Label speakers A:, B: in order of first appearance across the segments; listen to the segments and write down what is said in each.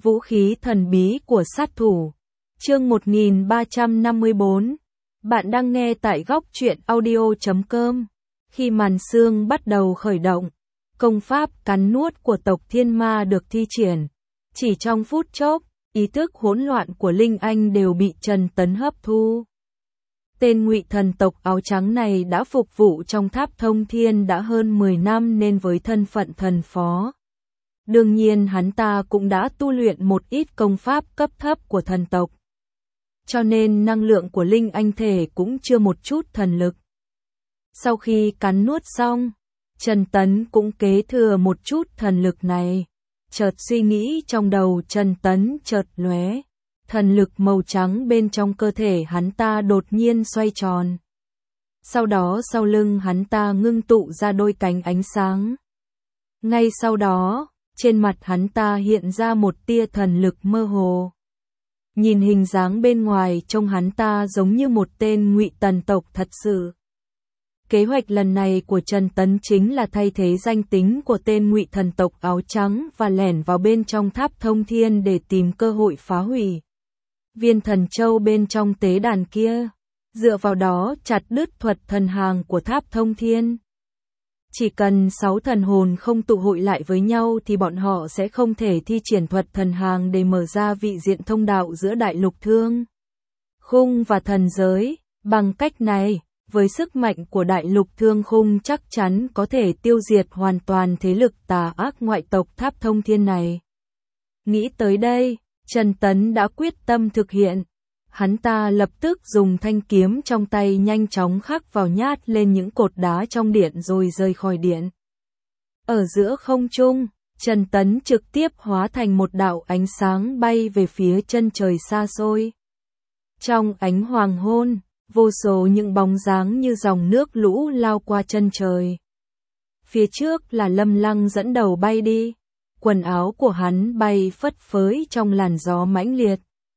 A: Vũ khí thần bí của sát thủ. Chương 1354. Bạn đang nghe tại góc truyện audio.com. Khi màn sương bắt đầu khởi động, công pháp cắn nuốt của tộc Thiên Ma được thi triển. Chỉ trong phút chốc, ý thức hỗn loạn của Linh Anh đều bị Trần Tấn hấp thu. Tên Ngụy thần tộc áo trắng này đã phục vụ trong tháp thông thiên đã hơn 10 năm nên với thân phận thần phó. Đương nhiên hắn ta cũng đã tu luyện một ít công pháp cấp thấp của thần tộc. Cho nên năng lượng của Linh Anh thể cũng chưa một chút thần lực. Sau khi cắn nuốt xong, Trần Tấn cũng kế thừa một chút thần lực này. Chợt suy nghĩ trong đầu Trần Tấn chợt lóe. Thần lực màu trắng bên trong cơ thể hắn ta đột nhiên xoay tròn. Sau đó sau lưng hắn ta ngưng tụ ra đôi cánh ánh sáng. Ngay sau đó, trên mặt hắn ta hiện ra một tia thần lực mơ hồ. Nhìn hình dáng bên ngoài trông hắn ta giống như một tên Ngụy thần tộc thật sự. Kế hoạch lần này của Trần Tấn chính là thay thế danh tính của tên Ngụy thần tộc áo trắng và lẻn vào bên trong tháp thông thiên để tìm cơ hội phá hủy viên thần châu bên trong tế đàn kia, dựa vào đó chặt đứt thuật thần hàng của tháp thông thiên. Chỉ cần 6 thần hồn không tụ hội lại với nhau thì bọn họ sẽ không thể thi triển thuật thần hàng để mở ra vị diện thông đạo giữa đại lục thương khung và thần giới. Bằng cách này, với sức mạnh của đại lục thương khung chắc chắn có thể tiêu diệt hoàn toàn thế lực tà ác ngoại tộc tháp thông thiên này. Nghĩ tới đây, Trần Tấn đã quyết tâm thực hiện. Hắn ta lập tức dùng thanh kiếm trong tay nhanh chóng khắc vào nhát lên những cột đá trong điện rồi rời khỏi điện. Ở giữa không trung, Trần Tấn trực tiếp hóa thành một đạo ánh sáng bay về phía chân trời xa xôi. Trong ánh hoàng hôn, vô số những bóng dáng như dòng nước lũ lao qua chân trời. Phía trước là Lâm Lăng dẫn đầu bay đi. Quần áo của hắn bay phất phới trong làn gió mãnh liệt.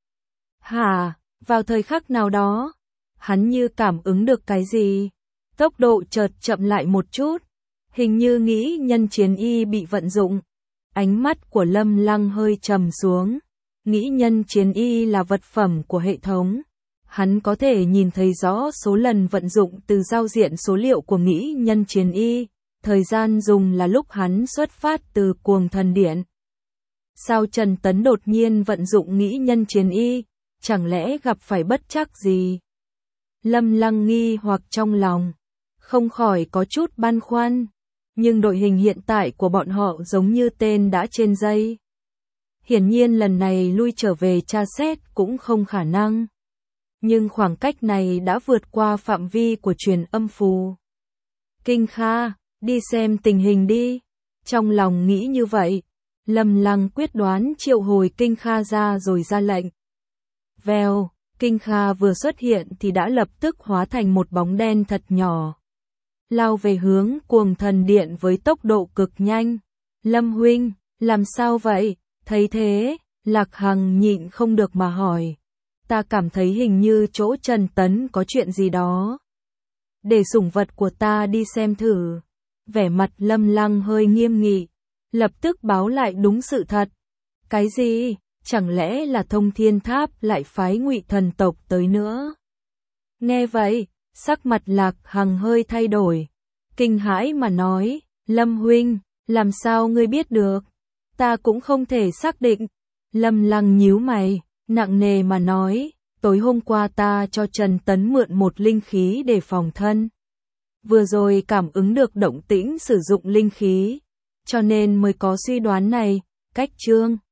A: Vào thời khắc nào đó, hắn như cảm ứng được cái gì. Tốc độ chợt chậm lại một chút. Hình như nghĩ nhân chiến y bị vận dụng. Ánh mắt của Lâm Lăng hơi trầm xuống. Nghĩ nhân chiến y là vật phẩm của hệ thống. Hắn có thể nhìn thấy rõ số lần vận dụng từ giao diện số liệu của nghĩ nhân chiến y. Thời gian dùng là lúc hắn xuất phát từ Cuồng Thần Điện. Sao Trần Tấn đột nhiên vận dụng nghĩ nhân chiến y, chẳng lẽ gặp phải bất trắc gì? Lâm Lăng nghi hoặc trong lòng, không khỏi có chút băn khoăn, nhưng đội hình hiện tại của bọn họ giống như tên đã trên dây. Hiển nhiên lần này lui trở về tra xét cũng không khả năng. Nhưng khoảng cách này đã vượt qua phạm vi của truyền âm phù. Kinh Kha, đi xem tình hình đi. Trong lòng nghĩ như vậy, Lâm Lăng quyết đoán triệu hồi Kinh Kha ra rồi ra lệnh. Vèo, Kinh Kha vừa xuất hiện thì đã lập tức hóa thành một bóng đen thật nhỏ. Lao về hướng Cuồng Thần Điện với tốc độ cực nhanh. Lâm huynh, làm sao vậy? Thấy thế, Lạc Hằng nhịn không được mà hỏi. Ta cảm thấy hình như chỗ Trần Tấn có chuyện gì đó. Để sủng vật của ta đi xem thử. Vẻ mặt Lâm Lăng hơi nghiêm nghị, lập tức báo lại đúng sự thật. Cái gì? Chẳng lẽ là Thông Thiên Tháp lại phái Ngụy thần tộc tới nữa? Nghe vậy, sắc mặt Lạc Hằng hơi thay đổi, kinh hãi mà nói, Lâm huynh, làm sao ngươi biết được? Ta cũng không thể xác định. Lâm Lăng nhíu mày, nặng nề mà nói, tối hôm qua ta cho Trần Tấn mượn một linh khí để phòng thân. Vừa rồi cảm ứng được động tĩnh sử dụng linh khí, cho nên mới có suy đoán này. Cách chương